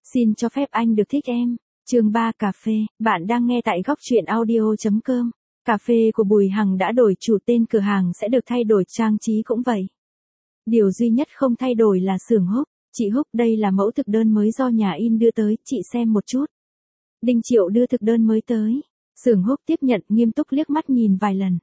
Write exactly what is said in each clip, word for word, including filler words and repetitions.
Xin cho phép anh được thích em. Chương ba cà phê, bạn đang nghe tại góc truyện audio.com. Cà phê của Bùi Hằng đã đổi chủ, tên cửa hàng sẽ được thay đổi, trang trí cũng vậy. Điều duy nhất không thay đổi là xưởng húc. Chị Húc, đây là mẫu thực đơn mới do nhà in đưa tới, chị xem một chút. Đinh Triệu đưa thực đơn mới tới. Xưởng húc tiếp nhận, nghiêm túc liếc mắt nhìn vài lần.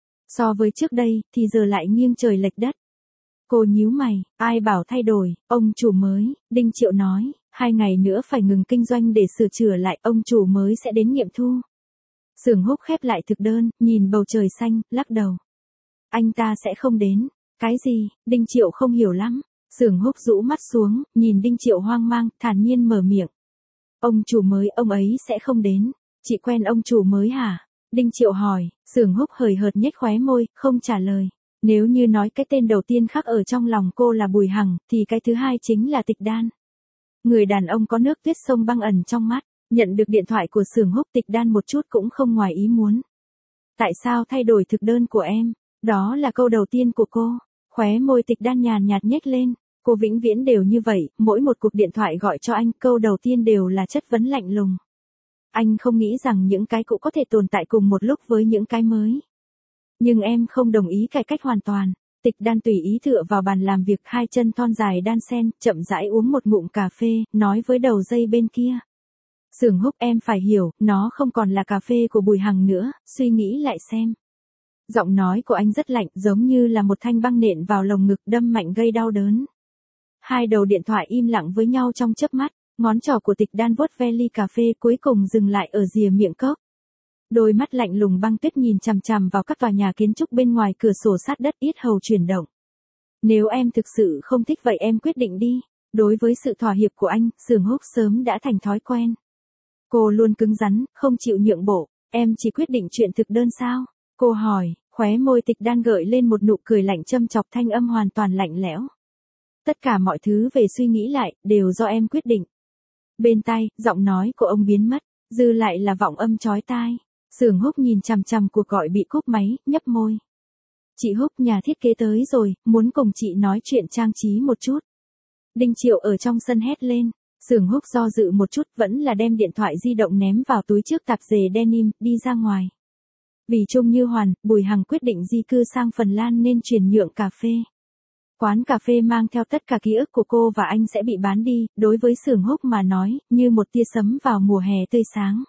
So với trước đây, thì giờ lại nghiêng trời lệch đất. Cô nhíu mày, ai bảo thay đổi, ông chủ mới, Đinh Triệu nói, hai ngày nữa phải ngừng kinh doanh để sửa chữa lại, ông chủ mới sẽ đến nghiệm thu. Xưởng húc khép lại thực đơn, nhìn bầu trời xanh, lắc đầu. Anh ta sẽ không đến. Cái gì? Đinh Triệu không hiểu lắm. Xưởng húc rũ mắt xuống, nhìn Đinh Triệu hoang mang, thản nhiên mở miệng. Ông chủ mới, ông ấy sẽ không đến. Chị quen ông chủ mới hả? Đinh Triệu hỏi. Xưởng húc hời hợt nhếch khóe môi, không trả lời. Nếu như nói cái tên đầu tiên khắc ở trong lòng cô là Bùi Hằng, thì cái thứ hai chính là Tịch Đan. Người đàn ông có nước tuyết sông băng ẩn trong mắt, nhận được điện thoại của xưởng húc, Tịch Đan một chút cũng không ngoài ý muốn. Tại sao thay đổi thực đơn của em? Đó là câu đầu tiên của cô. Khóe môi Tịch Đan nhàn nhạt nhếch lên. Cô vĩnh viễn đều như vậy, mỗi một cuộc điện thoại gọi cho anh, câu đầu tiên đều là chất vấn lạnh lùng. Anh không nghĩ rằng những cái cũ có thể tồn tại cùng một lúc với những cái mới. Nhưng em không đồng ý cải cách hoàn toàn. Tịch Đan tùy ý tựa vào bàn làm việc, hai chân thon dài đan sen, chậm rãi uống một ngụm cà phê, nói với đầu dây bên kia. Xưởng húc, em phải hiểu, nó không còn là cà phê của Bùi Hằng nữa, suy nghĩ lại xem. Giọng nói của anh rất lạnh, giống như là một thanh băng nện vào lồng ngực, đâm mạnh gây đau đớn. Hai đầu điện thoại im lặng với nhau trong chớp mắt, ngón trỏ của Tịch Đan vuốt ve ly cà phê, cuối cùng dừng lại ở rìa miệng cốc. Đôi mắt lạnh lùng băng tuyết nhìn chằm chằm vào các tòa nhà kiến trúc bên ngoài cửa sổ sát đất, yết hầu chuyển động. Nếu em thực sự không thích vậy em quyết định đi. Đối với sự thỏa hiệp của anh, xưởng húc sớm đã thành thói quen. Cô luôn cứng rắn, không chịu nhượng bộ. Em chỉ quyết định chuyện thực đơn sao? Cô hỏi, khóe môi Tịch Đan gợi lên một nụ cười lạnh châm chọc, thanh âm hoàn toàn lạnh lẽo. Tất cả mọi thứ về suy nghĩ lại, đều do em quyết định. Bên tai, giọng nói của ông biến mất, dư lại là vọng âm chói tai. Xưởng húc nhìn chằm chằm cuộc gọi bị cúp máy, nhấp môi. Chị Húc, nhà thiết kế tới rồi, muốn cùng chị nói chuyện trang trí một chút. Đinh Triệu ở trong sân hét lên. Xưởng húc do dự một chút, vẫn là đem điện thoại di động ném vào túi trước tạp dề denim, đi ra ngoài. Vì Trung Như Hoàn, Bùi Hằng quyết định di cư sang Phần Lan nên chuyển nhượng cà phê. Quán cà phê mang theo tất cả ký ức của cô và anh sẽ bị bán đi, đối với xưởng húc mà nói, như một tia sấm vào mùa hè tươi sáng.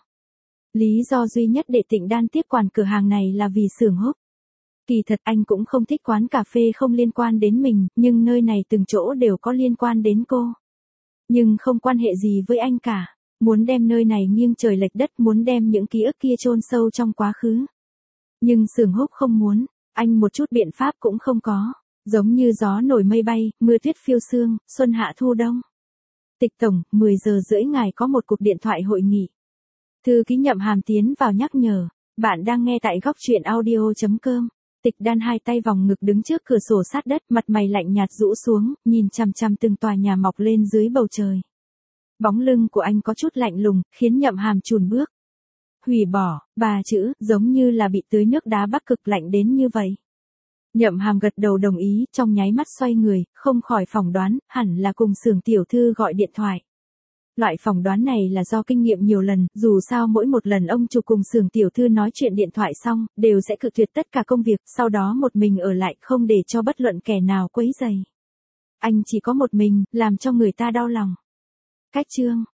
Lý do duy nhất để Tịnh Đan tiếp quản cửa hàng này là vì xưởng húc. Kỳ thật anh cũng không thích quán cà phê không liên quan đến mình, nhưng nơi này từng chỗ đều có liên quan đến cô. Nhưng không quan hệ gì với anh cả. Muốn đem nơi này nghiêng trời lệch đất, muốn đem những ký ức kia chôn sâu trong quá khứ. Nhưng xưởng húc không muốn, anh một chút biện pháp cũng không có. Giống như gió nổi mây bay, mưa tuyết phiêu sương, xuân hạ thu đông. Tịch tổng, mười giờ rưỡi ngài có một cuộc điện thoại hội nghị. Thư ký Nhậm Hàm tiến vào nhắc nhở. Bạn đang nghe tại góc truyện audio.com. Tịch Đan hai tay vòng ngực đứng trước cửa sổ sát đất, mặt mày lạnh nhạt rũ xuống, nhìn chằm chằm từng tòa nhà mọc lên dưới bầu trời. Bóng lưng của anh có chút lạnh lùng, khiến Nhậm Hàm chùn bước. Hủy bỏ, ba chữ, giống như là bị tưới nước đá Bắc Cực lạnh đến như vậy. Nhậm Hàm gật đầu đồng ý, trong nháy mắt xoay người, không khỏi phỏng đoán, hẳn là cùng xưởng tiểu thư gọi điện thoại. Loại phỏng đoán này là do kinh nghiệm nhiều lần, dù sao mỗi một lần ông chủ cùng xưởng tiểu thư nói chuyện điện thoại xong, đều sẽ cự tuyệt tất cả công việc, sau đó một mình ở lại, không để cho bất luận kẻ nào quấy rầy. Anh chỉ có một mình, làm cho người ta đau lòng. Cách chương,